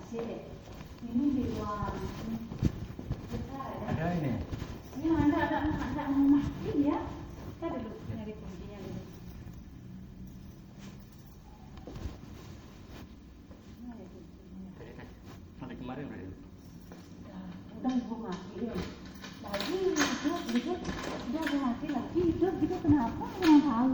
Ini di ruang besar ya. Ada ini. Ya ada rumah ini ya. Kita dulu nyari kuncinya dulu. Nyari kuncinya. Sampai kemarin berarti. Udah ibu matiin. Lagi hidup, udah ibu matiin lagi hidup gitu kenapa? Nggak tahu.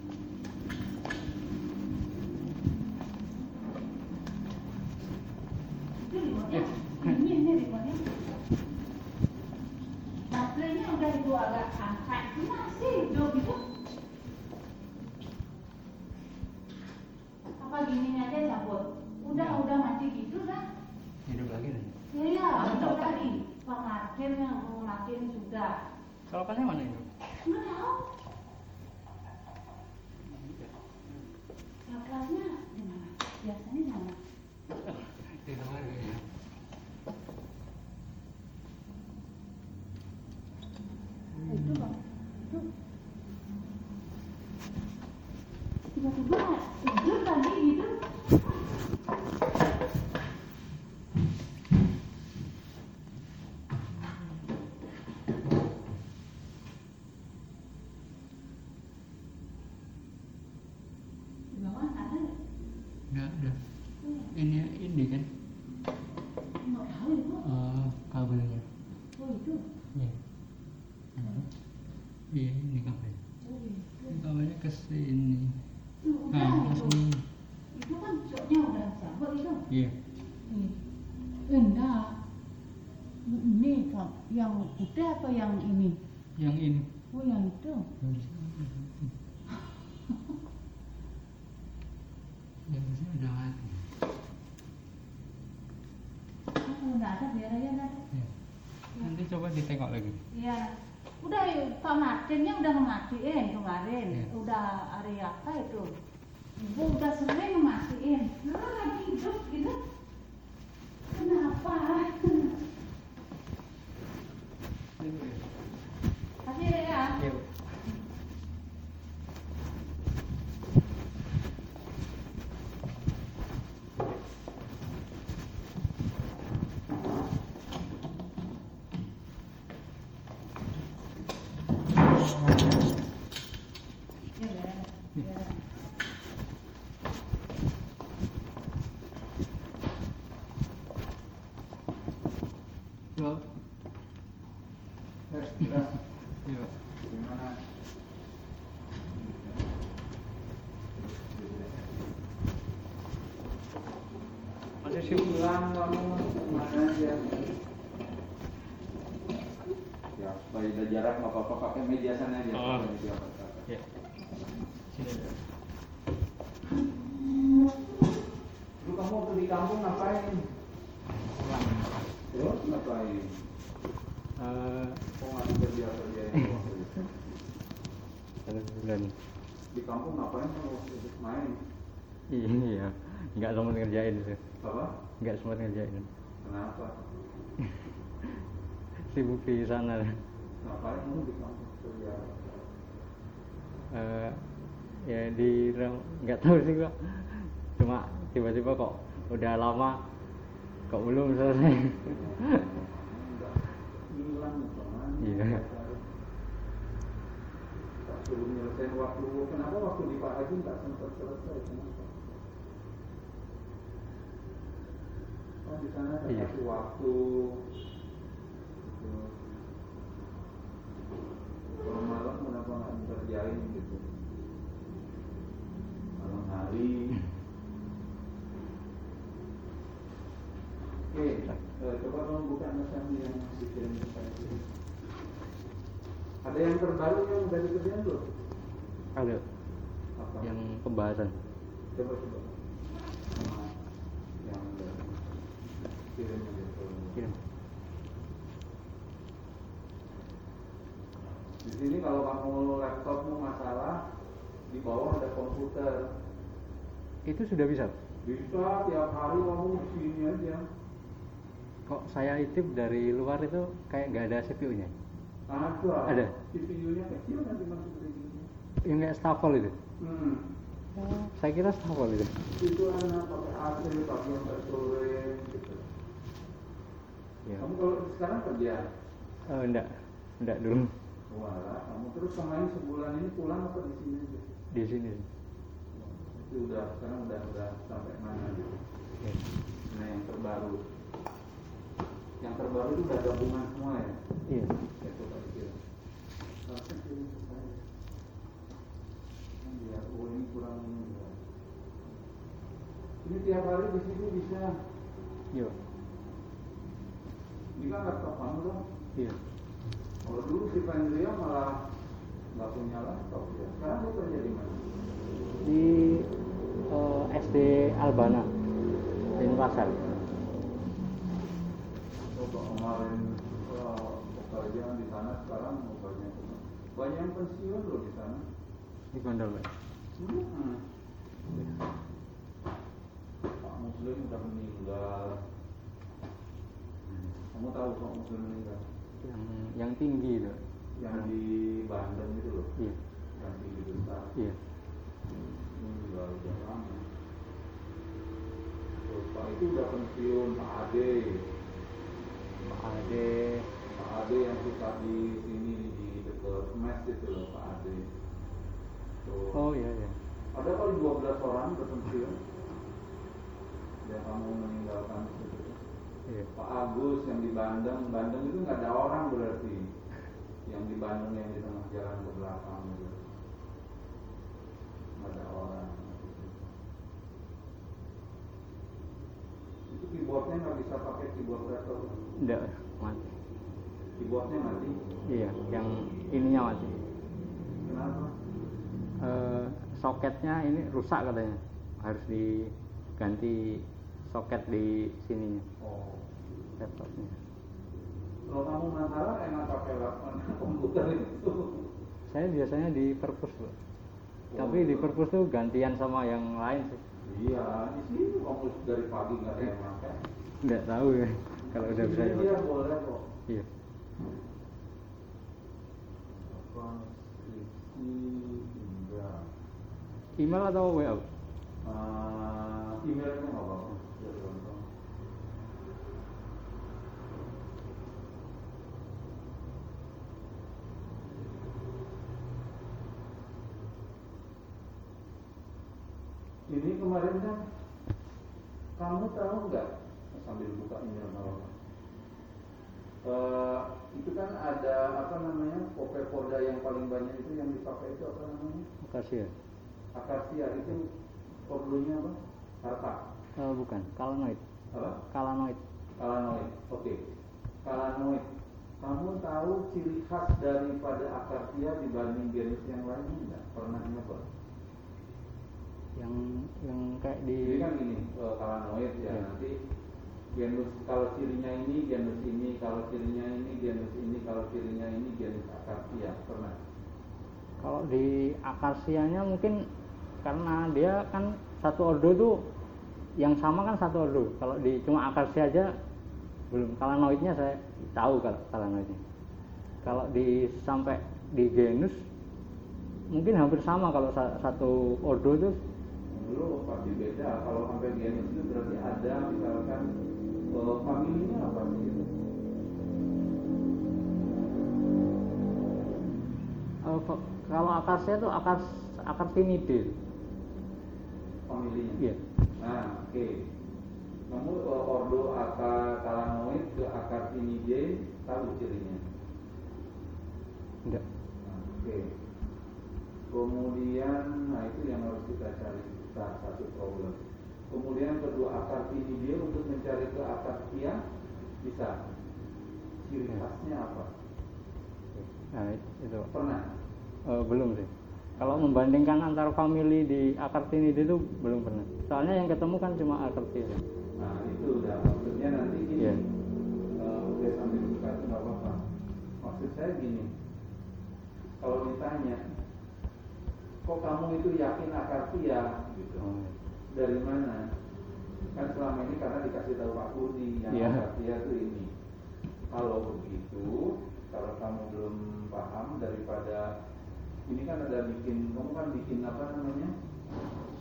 Ini remote-nya. Baterainya udah ibu agak angkat, masih hidup gitu. Apa gini aja cabut? Udah mati gitu dah. Hidup lagi nih. Iya, hidup lagi. Pak Martin yang mau matiin sudah. Solokannya mana itu? Nggak tahu. Ya kelasnya di mana? Biasanya di mana? Di luar ya. Itu bang, itu tiba-tiba tidur tadi gitu. Di bawah ada nggak? Nggak ada. Ini kan Nggak tahu itu. kabelnya. Oh itu. Iya. Iya ini kabel. Oh itu. Ini kabelnya ke sini. Udah Ke itu. sini. Itu kan shotnya udah cabut itu. Iya. Enggak. Ini yang putih apa yang ini? Yang ini. Oh yang itu. Yang di sini udah mati. Kalau nggak ada biar aja dah. Iya. Nanti coba ditengok lagi. Iya. Udah Pak Martinnya udah ngematiin kemarin. Iya. Udah hari apa itu? Ibu udah sering ngematiin. Nah lagi hidup gitu. Kenapa? Kasih ya. Iya. Ya. Halo. Iya. Gimana? Masih sibuk. Pulang kamu kemana aja? Ya, supaya ada jarak nggak apa-apa pakai media sana aja. Oh. Pakai media apa-apa. Iya. Sini ada. Dulu kamu waktu di kampung ngapain? Pulang. Terus ngapain? Kok nggak kerja ini waktu itu? 1 bulan. Di kampung ngapain kamu waktu itu main? Iya. Nggak sempat ngerjain itu. Apa? Nggak sempat ngerjain. Kenapa? Sibuk di sana. Ngapain kamu di kampung kerja? Ya nggak tahu sih kok. Cuma tiba-tiba kok udah lama kok belum selesai. Enggak hilang teman. Iya. Tak suruh nyelesain waktu. Kenapa waktu di Pak Haji nggak sempat selesai? Kenapa? Oh di sana ada Iya. kasih waktu. Kalau malam kenapa nggak dikerjain gitu? Malam hari. Oke, coba kamu buka mesin yang masih kirim ke saya. Ada yang terbaru yang udah dikerjain belum? Ada Apa? yang pembahasan. Coba. Nah, yang udah kirim aja ke. Kirim. Di sini kalau kamu laptopmu masalah, di bawah ada komputer. Itu sudah bisa. Bisa tiap hari kamu di sini aja. Kok saya intip dari luar itu kayak nggak ada CPU-nya. Ada. Ada. CPU-nya kecil nanti masuk ke sini. Yang kayak stafel itu. Saya kira stafel itu. Itu anak pakai AC, pakai yang restoran gitu. Ya. Kamu kalau sekarang kerja? Enggak dulu. Wah, kamu terus kemarin sebulan ini pulang apa di sini aja? Di sini. Itu sekarang udah sampai mana gitu? Ya. Nah yang terbaru itu udah gabungan semua ya? Iya. Ya coba dikira. Harusnya kirim ke saya. Biar ini kurang ini. Ini tiap hari di sini bisa. Iya. Ini kan laptop kamu dong. Iya. Kalau dulu si Pandria malah nggak punya laptop ya. Sekarang dia kerja di mana? Di SD Albana Denpasar. Coba kemarin pekerjaan di sana sekarang banyak yang pensiun loh di sana. Di Gondol, Pak. Pak Muslim udah meninggal. Kamu tahu Pak Muslim meninggal? Yang tinggi itu. Yang di Bandung itu loh. Iya. Yang tinggi besar. Iya. Ini juga udah lama. Terus Pak itu udah pensiun, Pak Ade. Pak Ade yang suka di sini di dekat Mes itu loh, Pak Ade. Tuh. Oh iya. Ada kali 12 orang udah pensiun. Yang kamu meninggalkan itu. Iya. Pak Agus yang di Bandung itu nggak ada orang berarti. Yang di Bandung yang di tengah jalan ke belakang itu. Nggak ada orang. Itu keyboardnya nggak bisa pakai keyboard laptop. Enggak, mati. Keyboardnya mati. Iya, yang ininya mati. Kenapa? Soketnya ini rusak katanya. Harus diganti soket di sininya. Oh. Laptopnya. Kalau kamu masalah enak pakai laptop komputer itu. Saya biasanya di perpus, Pak. Tapi di perpus tuh gantian sama yang lain sih. Iya, di sini kamu dari pagi nggak ada yang pakai. Nggak tahu ya kalau udah bisa Iya dipakai. boleh kok. Iya. Apa skripsi enggak? Email atau WA? Emailnya nggak apa-apa. Biar gampang. Ini kemarin kan kamu tahu nggak, sambil buka email kalau itu kan ada apa namanya Poda yang paling banyak itu yang dipakai itu apa namanya? Makasih ya. Akasia itu kodenya apa? Harta. Bukan, kalanoid. Apa? Kalanoid. Kalanoid. Oke. Kalanoid. Kamu tahu ciri khas daripada akasia dibanding genus yang lainnya nggak? Pernah nyoba? Yang kayak di. Jadi kan gini, kalanoid ya. Nanti genus kalau cirinya ini genus ini, kalau cirinya ini genus ini, kalau cirinya ini genus akasia. Pernah? Kalau di akasianya mungkin karena dia kan satu ordo tuh yang sama kan satu ordo. Kalau di cuma akasia aja belum. Kalanoidnya saya tahu kalau kalanoidnya. Kalau di sampai di genus mungkin hampir sama kalau satu ordo tuh. Dulu pasti beda. Kalau sampai genus itu berarti ada misalkan familinya apa sih itu? Kalau akasia tuh Acartinidae. Familinya. Iya. Nah, oke. Kamu ordo kalanoid ke Acartinidae tahu cirinya? Enggak. Nah, oke. Kemudian, nah itu yang harus kita cari, satu problem. Kemudian kedua Acartinidae untuk mencari ke akasia bisa. Ciri khasnya apa? Nah, itu. Pernah? Belum sih. Kalau membandingkan antar famili di Acartinidae itu belum pernah. Soalnya yang ketemu kan cuma Acartia. Nah itu udah maksudnya nanti gini. Yeah. Oke sambil buka itu nggak apa-apa. Maksud saya gini. Kalau ditanya, kok kamu itu yakin Acartia gitu? Dari mana? Kan selama ini karena dikasih tahu Pak Budi yang Acartia itu ini. Kalau begitu, kalau kamu belum paham daripada ini kan ada bikin, kamu kan bikin apa namanya?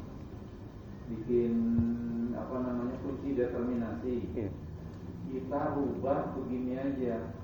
bikin apa namanya kunci determinasi. Iya. Kita rubah begini aja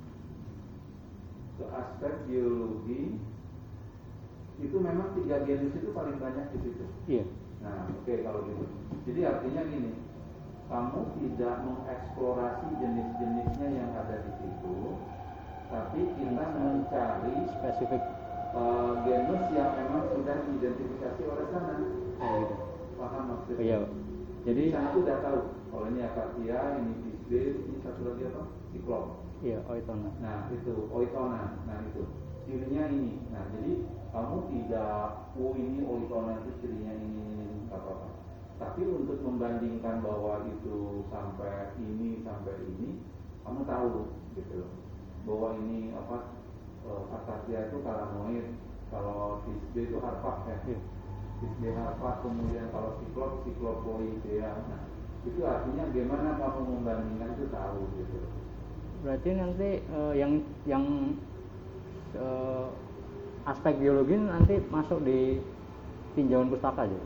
ke aspek biologi. Itu memang 3 genus itu paling banyak di situ. Iya. Nah, oke, kalau gitu. Jadi artinya gini, kamu tidak mengeksplorasi jenis-jenisnya yang ada di situ, tapi kita mencari Spesifik. genus yang memang sudah diidentifikasi oleh sana. Oh, gitu. Paham maksudnya? Oh, iya. Jadi Jadi sana tuh udah tahu, kalau ini akasia, ini tisbe, ini satu lagi apa? Siklop. iya, oitona. Nah itu oitona, nah itu cirinya ini. Nah jadi kamu tidak, ini oitona itu cirinya ini nggak apa-apa. Tapi untuk membandingkan bahwa itu sampai ini, kamu tahu gitu loh, bahwa ini apa akasia itu kalamoid, kalau tisbe itu harpak ya. Iya. Tisbe harpak, kemudian kalau siklopoidea. Nah itu artinya gimana kamu membandingkan itu tahu gitu. Berarti nanti yang aspek biologi nanti masuk di tinjauan pustaka aja.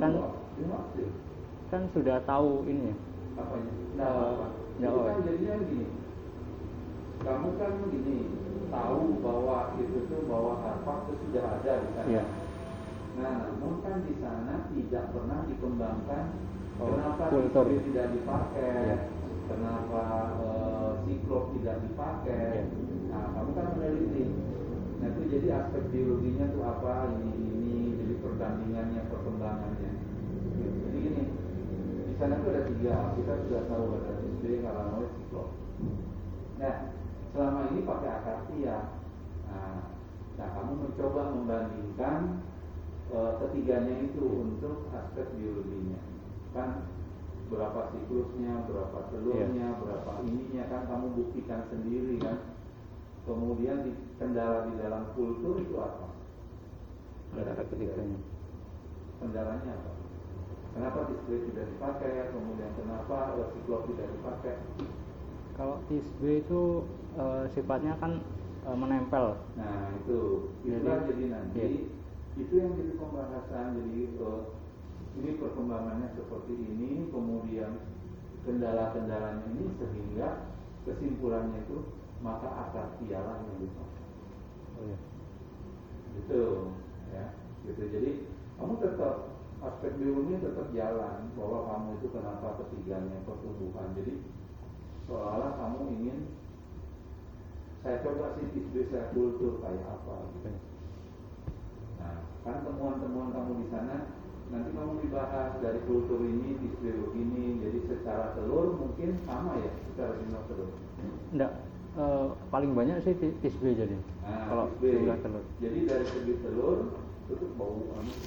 Kan sudah tahu ini ya. Apanya? Apa? Jadi kan jadinya gini. Kamu kan gini, tahu bahwa itu tuh bahwa harpak itu sudah ada di sana. Iya. Nah, namun kan di sana tidak pernah dikembangkan. Kenapa kultur tisbe tidak dipakai? Iya. Kenapa siklop tidak dipakai? Iya. Nah, kamu kan meneliti. Nah, itu jadi aspek biologinya tuh apa? Ini jadi perbandingannya, perkembangannya. Jadi gini, di sana tuh ada 3. Kita sudah tahu ada tisbe, kalamoid, siklop. Nah, selama ini pakai akasia. Nah, kamu mencoba membandingkan ketiganya itu untuk aspek biologinya. Kan berapa siklusnya, berapa telurnya, berapa ininya kan kamu buktikan sendiri kan. Kemudian kendala di dalam kultur itu apa? Ada ketiganya. Kendalanya apa? Kenapa tisbe tidak dipakai? Kemudian kenapa siklop tidak dipakai? Kalau tisbe itu sifatnya kan menempel. Nah itulah jadi nanti iya. itu yang jadi pembahasan. Jadi ini perkembangannya seperti ini, kemudian kendala-kendalanya ini sehingga kesimpulannya itu maka akasialah yang dipakai. Oh, iya. Gitu ya, gitu. Jadi kamu tetap aspek biologinya tetap jalan, bahwa kamu itu kenapa ketiganya pertumbuhan. Jadi seolah-olah kamu ingin saya coba sih tisbe kultur kayak apa gitu. Nah, kan temuan-temuan kamu di sana nanti kamu dibahas dari kultur ini, tisbe begini. Jadi secara telur mungkin sama ya, secara jumlah telur. Enggak, paling banyak sih tisbe jadi. Nah, kalau tisbe. jumlah telur. Jadi dari segi telur itu bau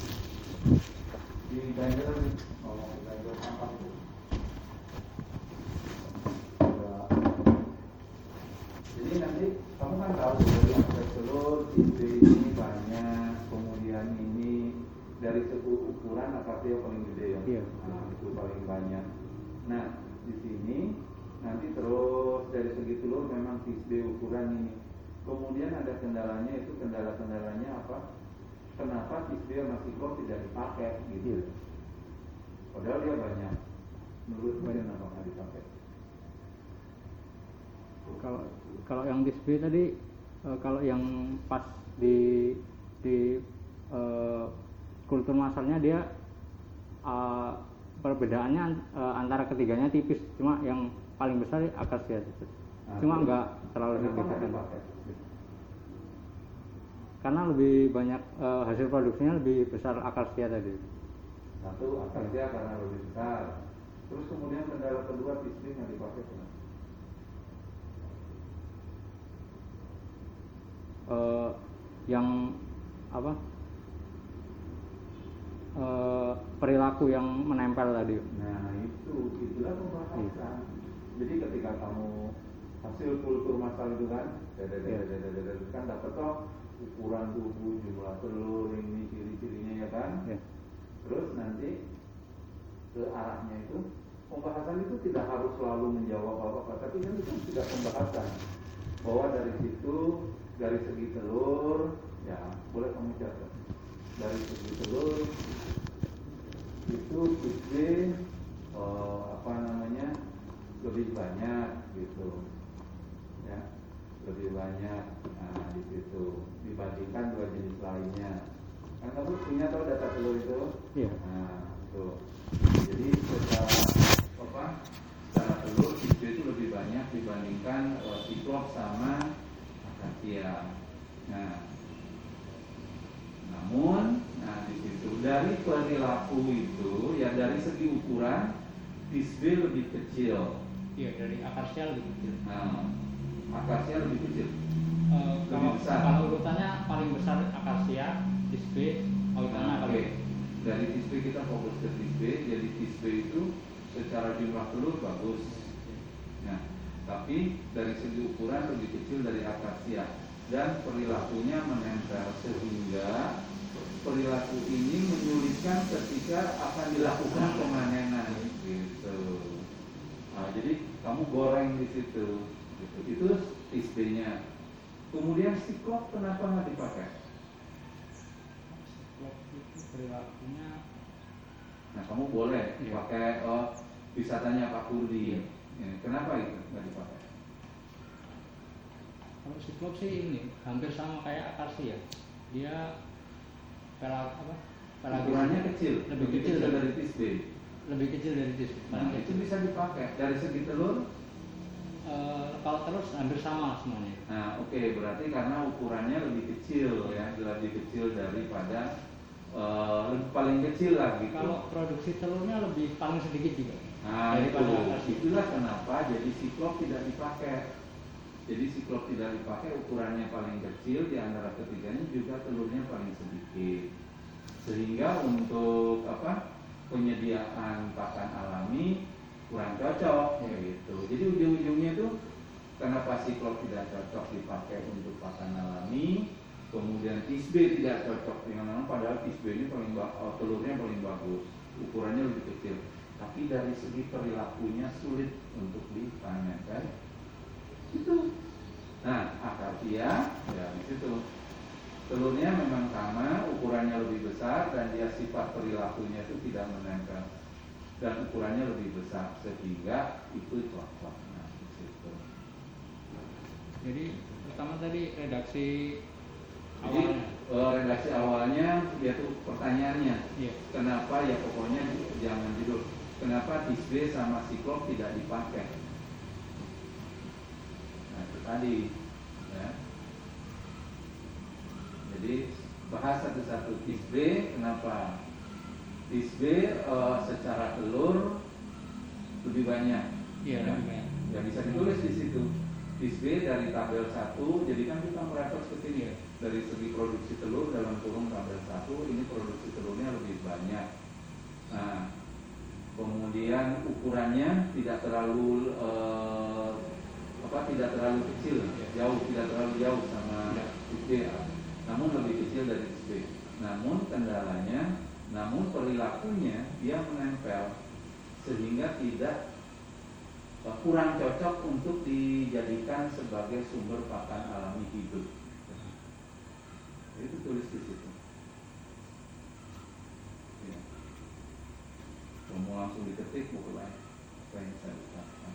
di daerah nih, ngomong di daerah sampah itu. Jadi nanti kamu kan tahu dari aspek telur, tisbe ini banyak, kemudian ini dari segi ukuran akasia paling gede ya. Iya. Nah, itu paling banyak. Nah, di sini nanti terus dari segi telur memang tisbe ukuran ini. Kemudian ada kendalanya, itu kendala-kendalanya apa? Kenapa tisbe sama siklop tidak dipakai gitu? Iya. Padahal dia banyak. Menurutmu kenapa nggak dipakai? Kalau yang tisbe tadi, kalau yang pas di kultur masalnya dia perbedaannya antara ketiganya tipis, cuma yang paling besar akasia itu. Cuma nggak terlalu signifikan. Karena lebih banyak hasil produksinya lebih besar akasia tadi. Satu akasia karena lebih besar. Terus kemudian kendala kedua tisbe nggak dipakai kenapa? Yang apa? Perilaku yang menempel tadi. Nah itulah pembahasan. Jadi ketika kamu hasil kultur masal itu kan, kan dapat toh ukuran tubuh, jumlah telur, ini ciri-cirinya ya kan. Terus nanti ke arahnya itu pembahasan itu tidak harus selalu menjawab apa-apa, tapi kan itu sudah pembahasan bahwa dari situ, dari segi telur ya boleh kamu catat, dari segi telur itu tipe B lebih banyak gitu ya, lebih banyak di situ dibandingkan dua jenis lainnya. Kan kamu punya tahu data telur itu? Iya. Nah, tuh. Jadi secara telur tipe itu lebih banyak dibandingkan Cyclops sama Acacia. Nah, namun, di situ dari perilaku itu, ya dari segi ukuran, tis B lebih kecil. Iya, dari Acacia lebih kecil. Nah, Acacia lebih kecil. Kalau besar. Kalau urutannya paling besar Acacia, tis B, urutannya paling. Dari tis B kita fokus ke tis B. Jadi tis B itu secara jumlah telur bagus. Nah, tapi dari segi ukuran lebih kecil dari Acacia. Dan perilakunya menempel, sehingga perilaku ini menyulitkan ketika akan dilakukan pemanenan gitu. Nah, jadi kamu goreng di situ gitu. Itu tis B-nya. Kemudian Cyclops kenapa nggak dipakai? Cyclops itu perilakunya, Nah, kamu boleh pakai, bisa tanya Pak Kurdi. Ya, kenapa itu nggak dipakai? kalau Cyclops sih ini hampir sama kayak Acacia. Dia Ukurannya kecil, lebih kecil kecil dari tis B. Lebih kecil dari tis B. Nah, itu bisa dipakai. Dari segi telur, kalau terus hampir sama semuanya. nah oke, berarti karena ukurannya lebih kecil ya, lebih kecil daripada paling kecil lah gitu. Kalau produksi telurnya lebih paling sedikit juga. Nah, daripada Acacia. itulah kenapa jadi Cyclops tidak dipakai. Jadi Cyclops tidak dipakai, ukurannya paling kecil di antara ketiganya, juga telurnya paling sedikit. Sehingga untuk penyediaan pakan alami kurang cocok gitu. Jadi ujung-ujungnya itu kenapa Cyclops tidak cocok dipakai untuk pakan alami, kemudian tis B tidak cocok dengan padahal tis B ini telurnya paling bagus, ukurannya lebih kecil. Tapi dari segi perilakunya sulit untuk dipanen kan? Itu. Nah, Acacia ya di situ. Telurnya memang sama, ukurannya lebih besar, dan dia sifat perilakunya itu tidak menempel. Dan ukurannya lebih besar sehingga itu cocok. Nah, di situ. Jadi pertama tadi redaksi Jadi awalnya. redaksi awalnya yaitu pertanyaannya, Iya. kenapa ya pokoknya jangan judul. Kenapa tis B sama Cyclops tidak dipakai? Nah, itu tadi ya. Jadi bahas satu-satu. Tis B kenapa? Tis B secara telur lebih banyak. Iya, ya. lebih banyak. Ya bisa ditulis di situ. Tis B dari tabel 1, jadi kan kita merepot ke sini ya. Dari segi produksi telur dalam kurung tabel 1, ini produksi telurnya lebih banyak. Nah, kemudian ukurannya tidak terlalu tidak terlalu kecil, tidak terlalu jauh sama tis B, namun lebih kecil dari tis B. Namun kendalanya, perilakunya dia menempel sehingga tidak kurang cocok untuk dijadikan sebagai sumber pakan alami hidup. Itu tulis di situ. Ya. Mau langsung diketik buku lain apa yang saya ucapkan.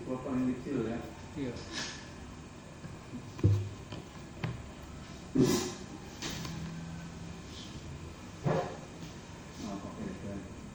siklop paling kecil ya. Iya. Nah, pakai itu.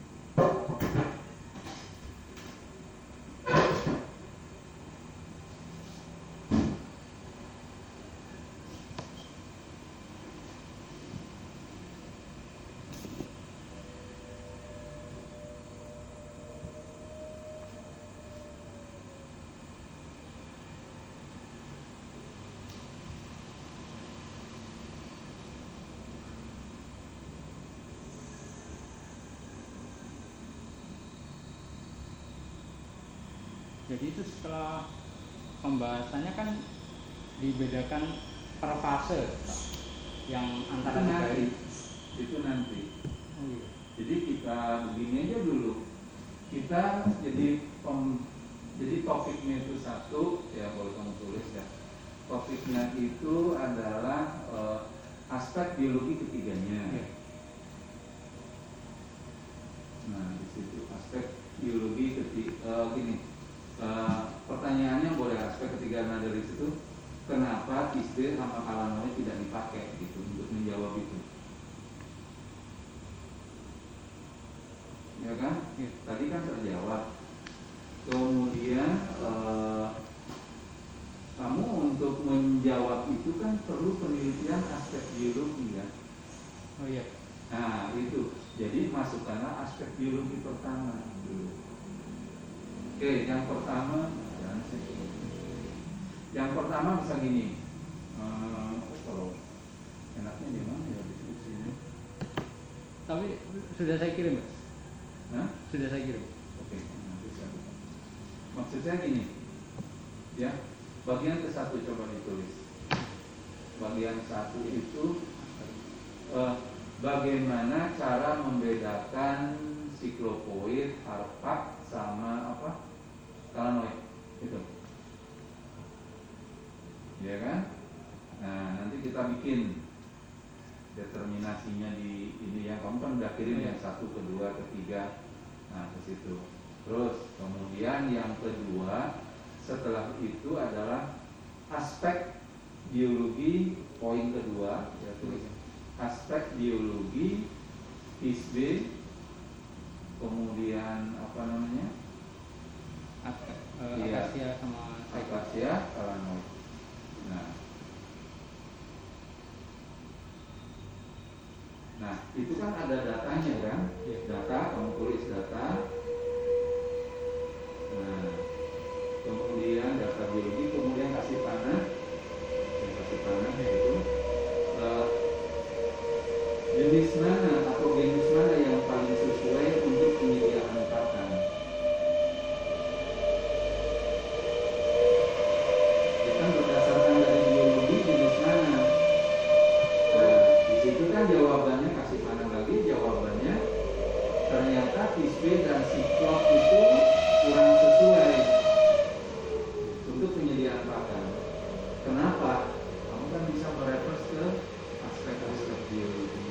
Jadi itu setelah pembahasannya kan dibedakan per fase, Pak. Yang antara Itu tiga nanti. ini. Itu nanti. Oh iya. Jadi kita begini aja dulu. Kita jadi topiknya itu satu, ya boleh kamu tulis ya. Topiknya itu adalah aspek biologi ketiganya. Iya. Nah, di situ aspek biologi ketiga gini. Pertanyaannya boleh aspek ketiga. Nah, dari situ kenapa tisbe sama kalanoid tidak dipakai gitu untuk menjawab itu? Ya kan? Iya. Tadi kan terjawab. Kemudian kamu untuk menjawab itu kan perlu penelitian aspek biologi ya. Oh iya. Nah itu, jadi masukkanlah aspek biologi pertama dulu. Oke, yang pertama, bisa gini. Kalau enaknya di mana ya diskusi ini? Tapi sudah saya kirim, Mas. Hah? Sudah saya kirim. Oke, nanti saya. Maksud saya gini, ya. Bagian ke-1 coba ditulis. Bagian 1 itu bagaimana cara membedakan siklopoid, harpak sama apa? Kalanoid. Gitu. Ya kan? Nah, nanti kita bikin determinasinya di ini ya. Kamu kan udah kirim yang 1, kedua, ketiga. Nah, ke situ. Terus kemudian yang kedua setelah itu adalah aspek biologi, poin kedua ya, tulis aspek biologi tisbe, kemudian apa namanya akasia sama akasia kalanoid. Nah itu kan ada datanya kan, data, kamu tulis data. Nah kemudian data biologi, kemudian kasih panah yaitu jenis mana atau genus mana yang paling sesuai untuk penyediaan pakan. Ya kan berdasarkan dari biologi jenis mana. Nah di situ kan jawabannya, kasih panah lagi jawabannya, ternyata tisbe dan siklop itu kurang sesuai untuk penyediaan pakan. Kenapa? Kamu kan bisa mereferensi ke aspek-aspek biologi.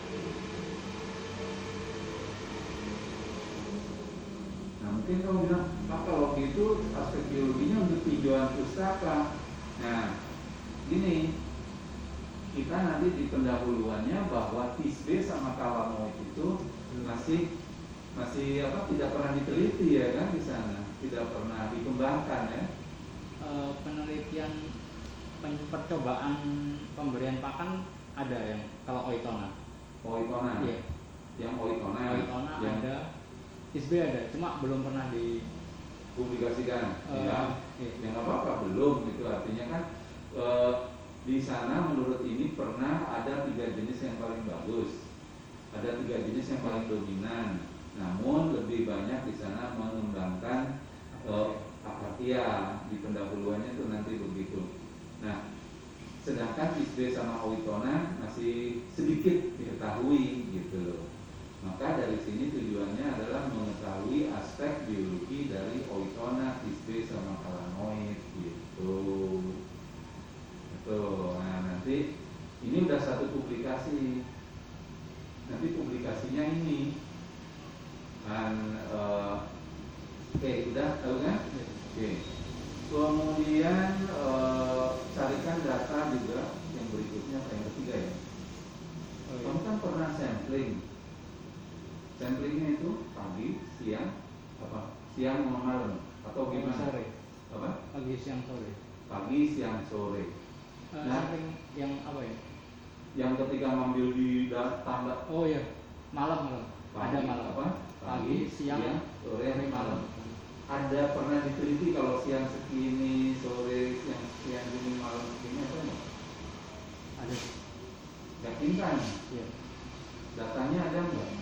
Nah mungkin kamu bilang, Pak kalau gitu aspek biologinya untuk tinjauan pustaka. Nah gini, kita nanti di pendahuluannya bahwa tisbe sama kalanoid itu masih apa, tidak pernah diteliti ya kan di sana, tidak pernah dikembangkan ya. Penelitian percobaan pemberian pakan ada yang kalau oitona. Oitona. Iya. Yang oitona. Oitona yang ada, tisbe ada, cuma belum pernah publikasikan. Ya. Iya. Yang apa-apa belum itu artinya kan di sana menurut ini pernah ada 3 jenis yang paling bagus, ada 3 jenis yang paling dominan. Namun lebih banyak di sana mengembangkan akasia, di pendahuluannya itu nanti begitu. Nah, sedangkan tisbe sama oitona masih sedikit diketahui gitu loh. Maka dari sini tujuannya adalah mengetahui aspek biologi dari oitona, tisbe sama kalanoid gitu. Betul. Nah, nanti ini udah satu publikasi. Nanti publikasinya ini. Dan oke, udah tahu kan? Oke. Kemudian carikan data juga yang berikutnya, yang ketiga ya. Kamu kan pernah sampling. Samplingnya itu pagi, siang, apa? Siang sama malam atau gimana? Sore. Apa? Pagi, siang, sore. Pagi, siang, sore. Sampling yang apa ya? Yang ketika ngambil di tanda. Oh iya, malam. Pagi, Ada malam. apa? Pagi, siang, sore, malam. Ada pernah diteliti kalau siang segini, sore siang segini, malam segini apa enggak? Ada. Yakin kan? Iya. Datanya ada enggak?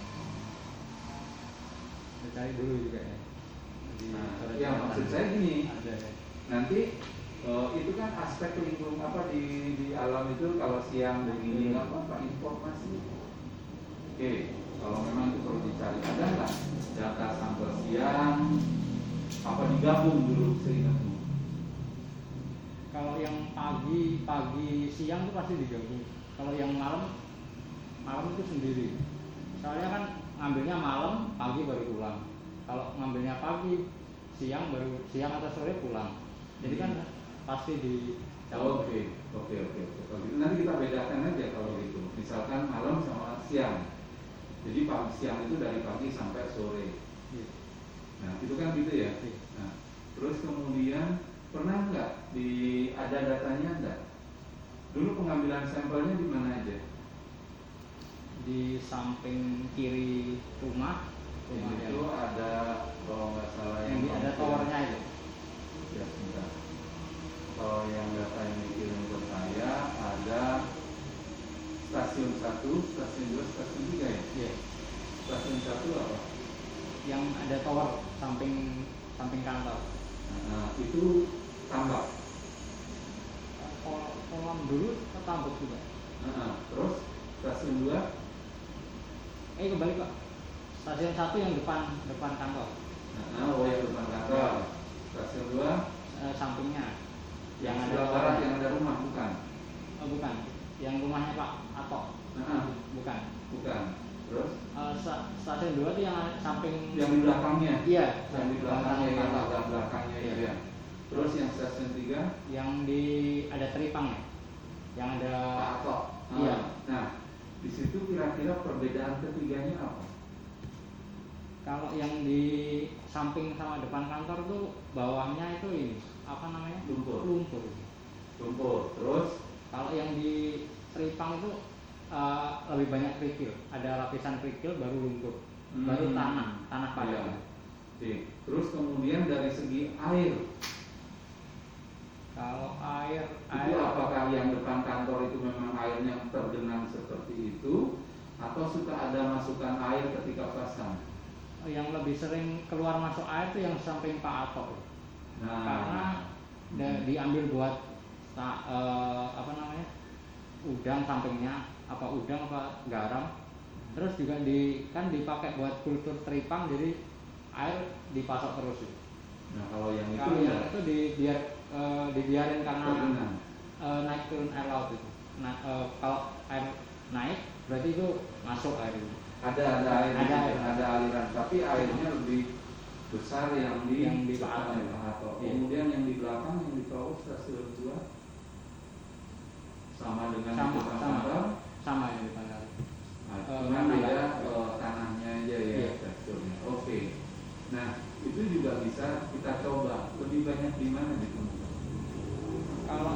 Saya cari dulu juga ya. Nah, ya maksud saya gini. Ada ya. Nanti itu kan aspek lingkungan apa di alam itu kalau siang begini nggak apa-apa informasi. Oke, kalau memang itu perlu dicari, ada nggak data sampel siang? Apa digabung dulu seingatmu? Kalau yang pagi siang itu pasti digabung. Kalau yang malam itu sendiri. Soalnya kan ngambilnya malam, pagi baru pulang. Kalau ngambilnya pagi, siang atau sore pulang. Jadi kan pasti di. Oke. Kalau gitu nanti kita bedakan aja kalau gitu. Misalkan malam sama siang. Jadi siang itu dari pagi sampai sore. Nah, itu kan gitu ya. Nah, terus kemudian pernah nggak ada datanya nggak? Dulu pengambilan sampelnya di mana aja? Di samping kiri rumah Itu ada kalau nggak salah yang ada towernya itu. Ya, sebentar. Kalau yang data yang dikirim ke saya ada stasiun 1, stasiun 2, stasiun 3 ya? Iya. Stasiun 1 apa? Yang ada tower samping kantor. Nah, itu tambak. Kolam dulu tambak juga. Terus stasiun 2? Kembali Pak. Stasiun 1 yang depan kantor. Yang depan kantor. Stasiun 2? Sampingnya. Yang sebelah barat yang ada rumah bukan? Bukan. Yang rumahnya Pak Atok. Bukan. Terus? Stasiun 2 itu yang samping. Yang di belakangnya? Iya. Yang di belakangnya, yang agak belakangnya iya. Ya. Terus yang stasiun 3? Yang ada teripangnya. Yang ada Pak Atok. Iya. Nah, di situ kira-kira perbedaan ketiganya apa? Kalau yang di samping sama depan kantor tuh bawahnya itu ini apa namanya? Lumpur. Terus? Kalau yang di teripang itu lebih banyak kerikil. Ada lapisan kerikil baru lumpur, baru tanah padat. Oke. Terus kemudian dari segi air. Kalau air itu apakah yang depan kantor itu memang airnya tergenang seperti itu atau suka ada masukan air ketika pasang? Yang lebih sering keluar masuk air itu yang samping Pak Atok. Karena diambil buat udang sampingnya, udang apa garam. Terus juga dipakai buat kultur teripang, jadi air dipasok terus. Nah, kalau yang itu dibiarin karena naik turun air laut itu. Kalau air naik berarti itu masuk air itu. Ada aliran, tapi airnya lebih besar yang di Pak Atok. Kemudian yang di belakang yang di bawah stasiun 2 sama dengan sama yang di kantor. Cuma beda tanahnya aja ya teksturnya. Oke. Nah, itu juga bisa kita coba. Lebih banyak di mana ditemukan? Kalau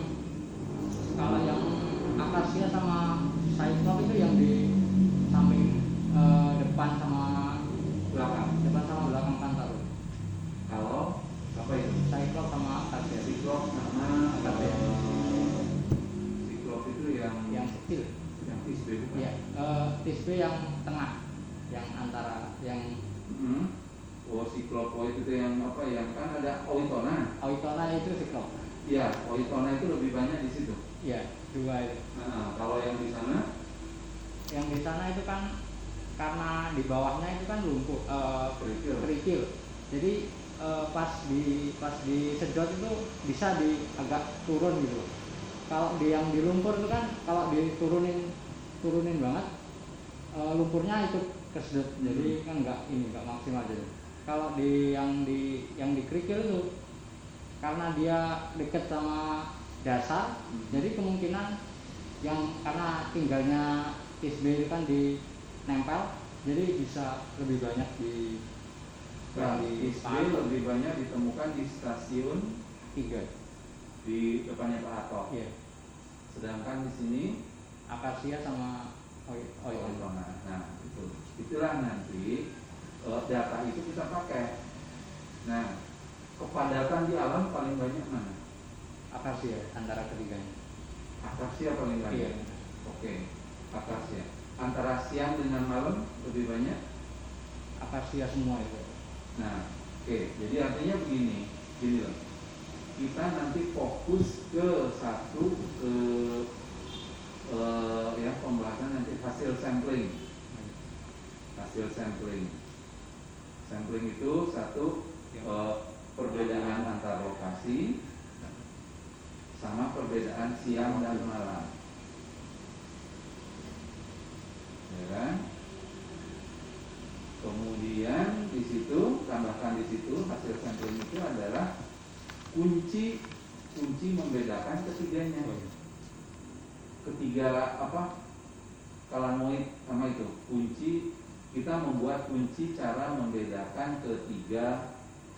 yang akasia sama cyclop itu yang di samping depan sama belakang kantor. Kalau apa itu? Cyclop sama akasia. Cyclop sama akasia. Cyclop itu yang kecil. Yang tisbe bukan? Iya. Tisbe yang tengah, yang antara yang. Cyclop itu yang apa? Yang kan ada Oitona. Oitona itu cyclop. Iya, Oitona itu lebih banyak di situ. Iya, 2 itu. Kalau yang di sana? Yang di sana itu kan karena di bawahnya itu kan lumpur, kerikil. Jadi pas disedot itu bisa agak turun gitu. Kalau yang di lumpur itu kan kalau diturunin banget, lumpurnya ikut kesedot. Jadi kan nggak maksimal jadi. Kalau yang di kerikil itu karena dia dekat sama dasar, jadi kemungkinan yang karena tinggalnya tisbe itu kan di nempel, jadi bisa lebih banyak di tisbe lebih banyak ditemukan di stasiun 3 di depannya Pak Harto. Iya. Sedangkan di sini akasia sama Oilona. Nah, itulah nanti data itu kita pakai. Nah, kepadatan di alam paling banyak mana? akasia antara ketiganya. Akasia paling banyak. Iya. Oke, akasia. Antara siang dengan malam lebih banyak? Akasia semua itu. Nah, oke. Jadi artinya gini loh. Kita nanti fokus ke satu pembahasan nanti hasil sampling. Sampling itu satu perbedaan antar lokasi sama perbedaan siang dan malam. Ya kan? Kemudian di situ tambahkan di situ hasil sampling itu adalah kunci membedakan ketiganya. Ketiga kalanoid sama itu kunci, kita membuat kunci cara membedakan ketiga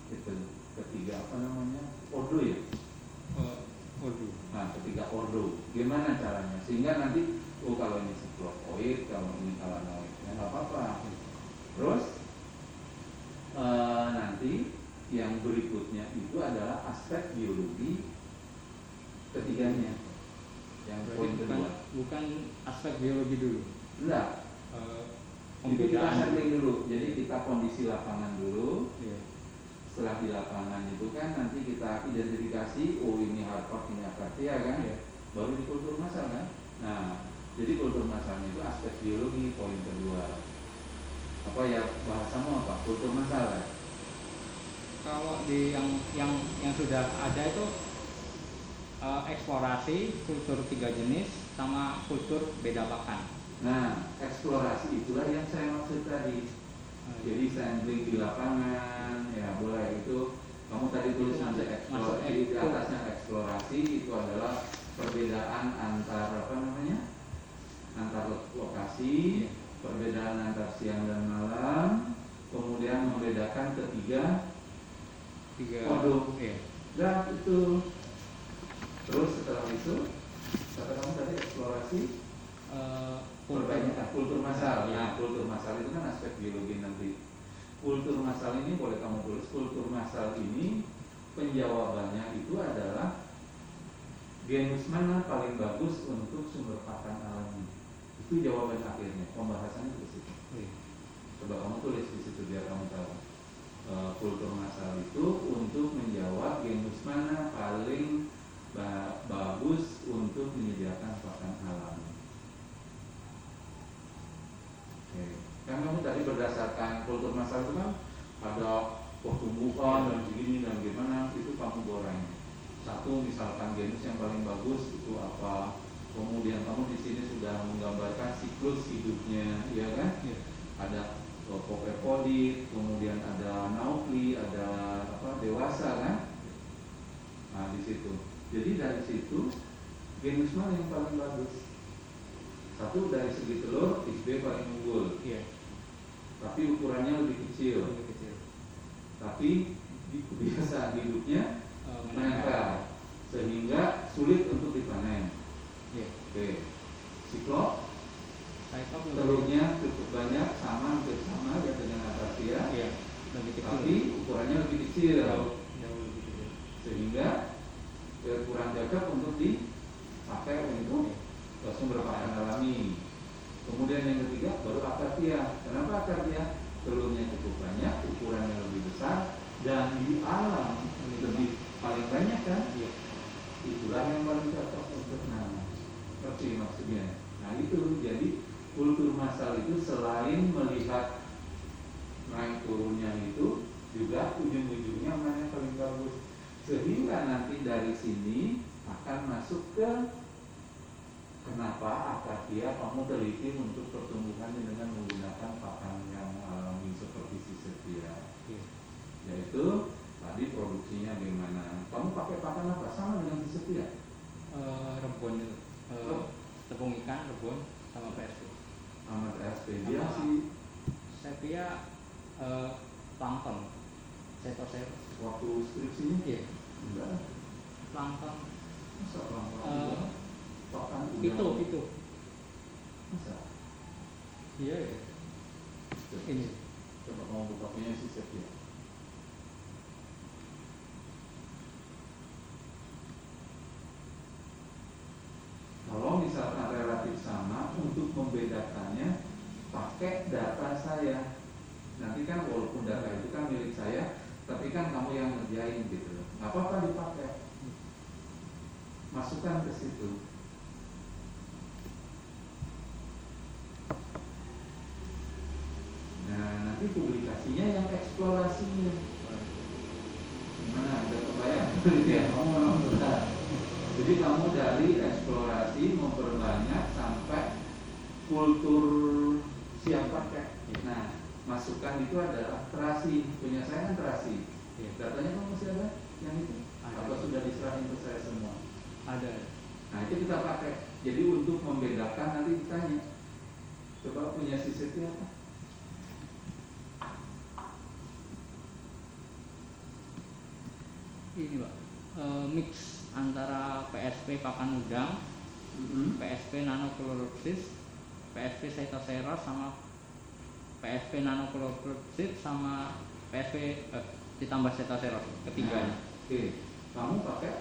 ordo ya. Ordo. Nah, ketiga ordo gimana caranya sehingga nanti kalau ini sikloid, kalau ini kalanoid ya nggak apa-apa. Terus nanti yang berikutnya itu adalah aspek biologi ketiganya. Yang poin kedua. Bukan aspek biologi dulu. Enggak. Itu kita sampling dulu. Jadi kita kondisi lapangan dulu. Iya. Setelah di lapangan itu kan nanti kita identifikasi, oh ini Harvard, ini akasia kan. Iya. Baru di kultur massal kan. Nah, jadi kultur massalnya itu aspek biologi poin kedua. Apa ya bahasamu apa? Kultur massal kan? Kalau di yang sudah ada itu eksplorasi kultur 3 jenis sama kultur beda pakan. Nah, eksplorasi itulah yang saya maksud tadi. Jadi sampling di lapangan, ya boleh itu. Kamu tadi tulis nanti eksplorasi, di atasnya eksplorasi itu adalah perbedaan antar antar lokasi, perbedaan antar siang dan malam, kemudian membedakan tiga ordo. Iya. Dan itu. Terus setelah itu, kata kamu tadi eksplorasi perbaikan kultur massal. Nah, kultur massal itu kan aspek biologi nanti. Kultur massal ini boleh kamu tulis. Kultur massal ini penjawabannya itu adalah genus mana paling bagus untuk sumber pakan alami. Itu jawaban akhirnya. Pembahasannya di situ. Coba kamu tulis di situ biar kamu tahu. Kultur massal itu untuk menjawab genus mana paling bagus untuk menyediakan pakan alami. Oke. Kan kamu tadi berdasarkan kultur massal itu kan ada pertumbuhan dan begini dan gimana, itu kamu goreng. Satu misalkan genus yang paling bagus itu apa, kemudian kamu di sini sudah menggambarkan siklus hidupnya, ya kan? Iya. Ada Copepodid, kemudian ada Nautli, ada dewasa kan? Nah di situ. Jadi dari situ genus mana yang paling bagus? Satu dari segi telur, XB paling unggul. Iya. Tapi ukurannya lebih kecil. Tapi kebiasaan hidupnya menempel, sehingga sulit untuk dipanen. Iya. Oke. Siklop, telurnya cukup banyak, hampir sama ya dengan akasia. Iya. Lebih kecil. Tapi ukurannya lebih kecil. Jauh lebih kecil. Sehingga kurang cocok untuk dipakai untuk sumber pakan alami. Kemudian yang ketiga baru akasia. Kenapa akasia? Telurnya cukup banyak, ukurannya lebih besar, dan di alam lebih paling banyak kan? Iya. Itulah yang paling cocok untuk nanam. Seperti maksudnya. Nah itu jadi kultur massal itu selain melihat naik turunnya itu juga ujung-ujungnya mana yang paling bagus. Sehingga nanti dari sini akan masuk ke kenapa akasia kamu teliti untuk pertumbuhannya dengan menggunakan pakan yang alami seperti sisetia. Yaitu tadi produksinya bagaimana. Kamu dia plankton, Cethosaurus. Waktu skripsinya? Iya. Enggak. Plankton. Masa plankton? Pakan udang. Itu. Masa? Iya ya. Ini. Coba mau buka punya si Setia. Kalau misalkan relatif sama, untuk membedakannya pakai data saya. Nanti kan walaupun data itu kan milik saya, tapi kan kamu yang ngerjain gitu loh. Nggak apa-apa dipakai. Masukkan ke situ. Nah, nanti publikasinya yang eksplorasinya. Gimana? Udah kebayang? Ya, kamu memang benar. Jadi kamu dari eksplorasi memperbanyak sampai kultur siap pakai. Nah, masukan itu adalah terasi. Punya saya kan terasi. Datanya kamu masih ada? Yang itu? Atau sudah diserahin ke saya semua? Ada. Nah, itu kita pakai. Jadi untuk membedakan nanti ditanya. Coba punya sisi apa? Ini Pak, mix antara PSP pakan udang, PSP Nanochloropsis, PSP Cethosaurus sama PSP Nanochloropsis sama PSP ditambah Cethosaurus ketiganya. Oke, kamu pakai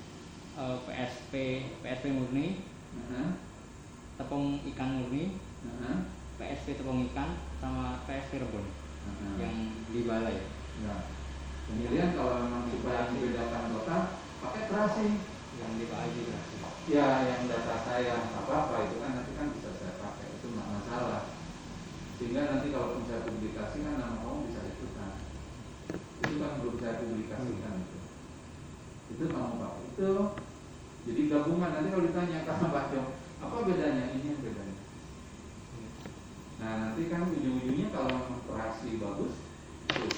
PSP murni, tepung ikan murni, PSP tepung ikan sama PSP rebon yang di balai. Nah, kemudian kalau memang supaya membedakan total, pakai terasi yang di balai juga. Ya, yang data saya apa itu kan nanti kan bisa saya pakai, itu nggak masalah. Sehingga nanti kalau saya publikasi kan nama kamu bisa ikutan. Itu kan belum saya publikasikan itu kamu pakai itu. Jadi gabungan nanti kalau ditanya sama Pak Jom, apa bedanya? Ini yang bedanya. Nah, nanti kan ujung-ujungnya kalau memang terasi bagus, terus.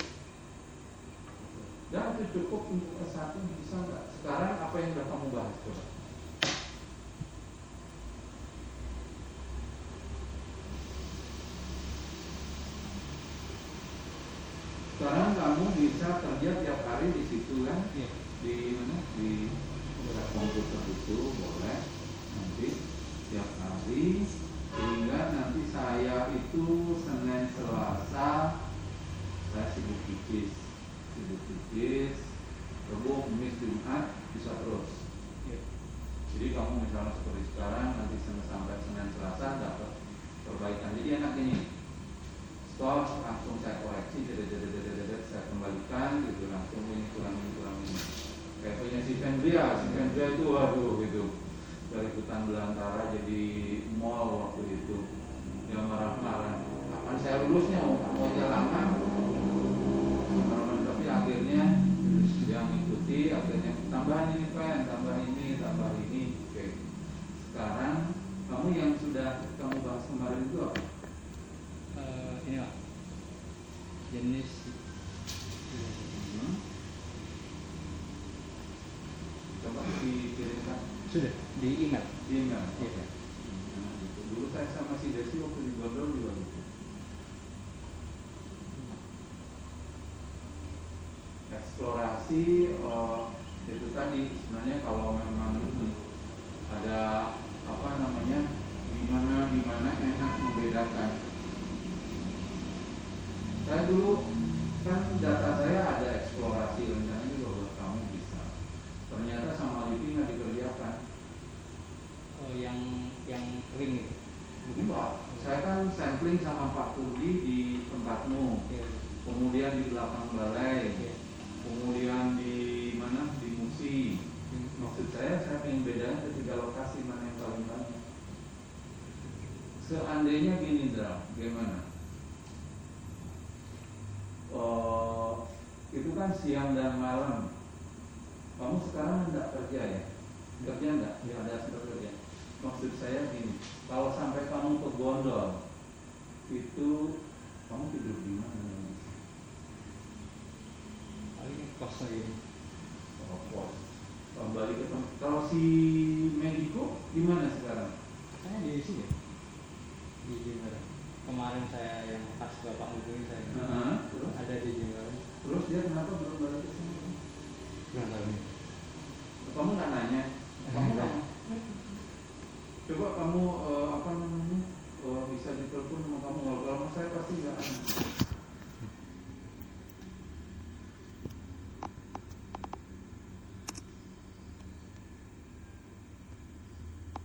Dan itu cukup untuk S1 bisa nggak? Sekarang apa yang sudah kamu bahas coba? Sekarang kamu bisa kerja tiap hari di situ kan? Di mana? Di komputer itu boleh nanti tiap hari sehingga nanti saya itu Senin Selasa saya sibuk pipis, Rabu, Kamis, Jumat bisa terus. Jadi kamu misalnya seperti sekarang nanti sampai Senin Selasa dapat perbaikan. Jadi enak ini. Stok langsung saya koreksi, saya kembalikan gitu, langsung ini kurang ini. Kayak punya si Vendria itu waduh gitu. Dari hutan belantara jadi mall waktu itu. Dia marah-marah. Kapan saya lulusnya mau jalan? Tapi akhirnya yang mengikuti, akhirnya tambahan ini pen, tambah ini. Oke. Sekarang kamu yang sudah kamu bahas kemarin itu apa? Ini Pak, jenis Coba dikirimkan. sudah di email. Oke. Dulu saya sama si Desi waktu di Gondol juga gitu. Eksplorasi itu tadi sebenarnya kalau memang ada apa namanya gimana enak membedakan. Saya dulu kan data saya ada eksplorasi rencananya juga buat kamu bisa. Ternyata sama Lipi nggak dikerjakan. Yang kering itu. Enggak, saya kan sampling sama Pak Kurdi di tempatmu, kemudian di belakang balai, kemudian di mana di Musi. Maksud saya ingin bedain ketiga lokasi mana yang paling banyak. Seandainya gini Dra, gimana? Itu kan siang dan malam. Kamu sekarang enggak kerja ya? Kerja enggak? Ya, ada sempat kerja. Maksud saya gini, kalau sampai kamu ke Gondol, itu kamu tidur di mana? Paling kos lagi. Kos. Kembali ke tempat. Kalau si Medico di mana sekarang? Saya di sini. Di mana? kemarin saya yang pas bapak hubungi saya Terus? ada di Jimbaran. Terus dia kenapa belum balik ke sini? Nggak tahu nih. Kamu nggak nanya? Kamu nggak? Coba kamu bisa ditelepon sama kamu, kalau saya pasti nggak.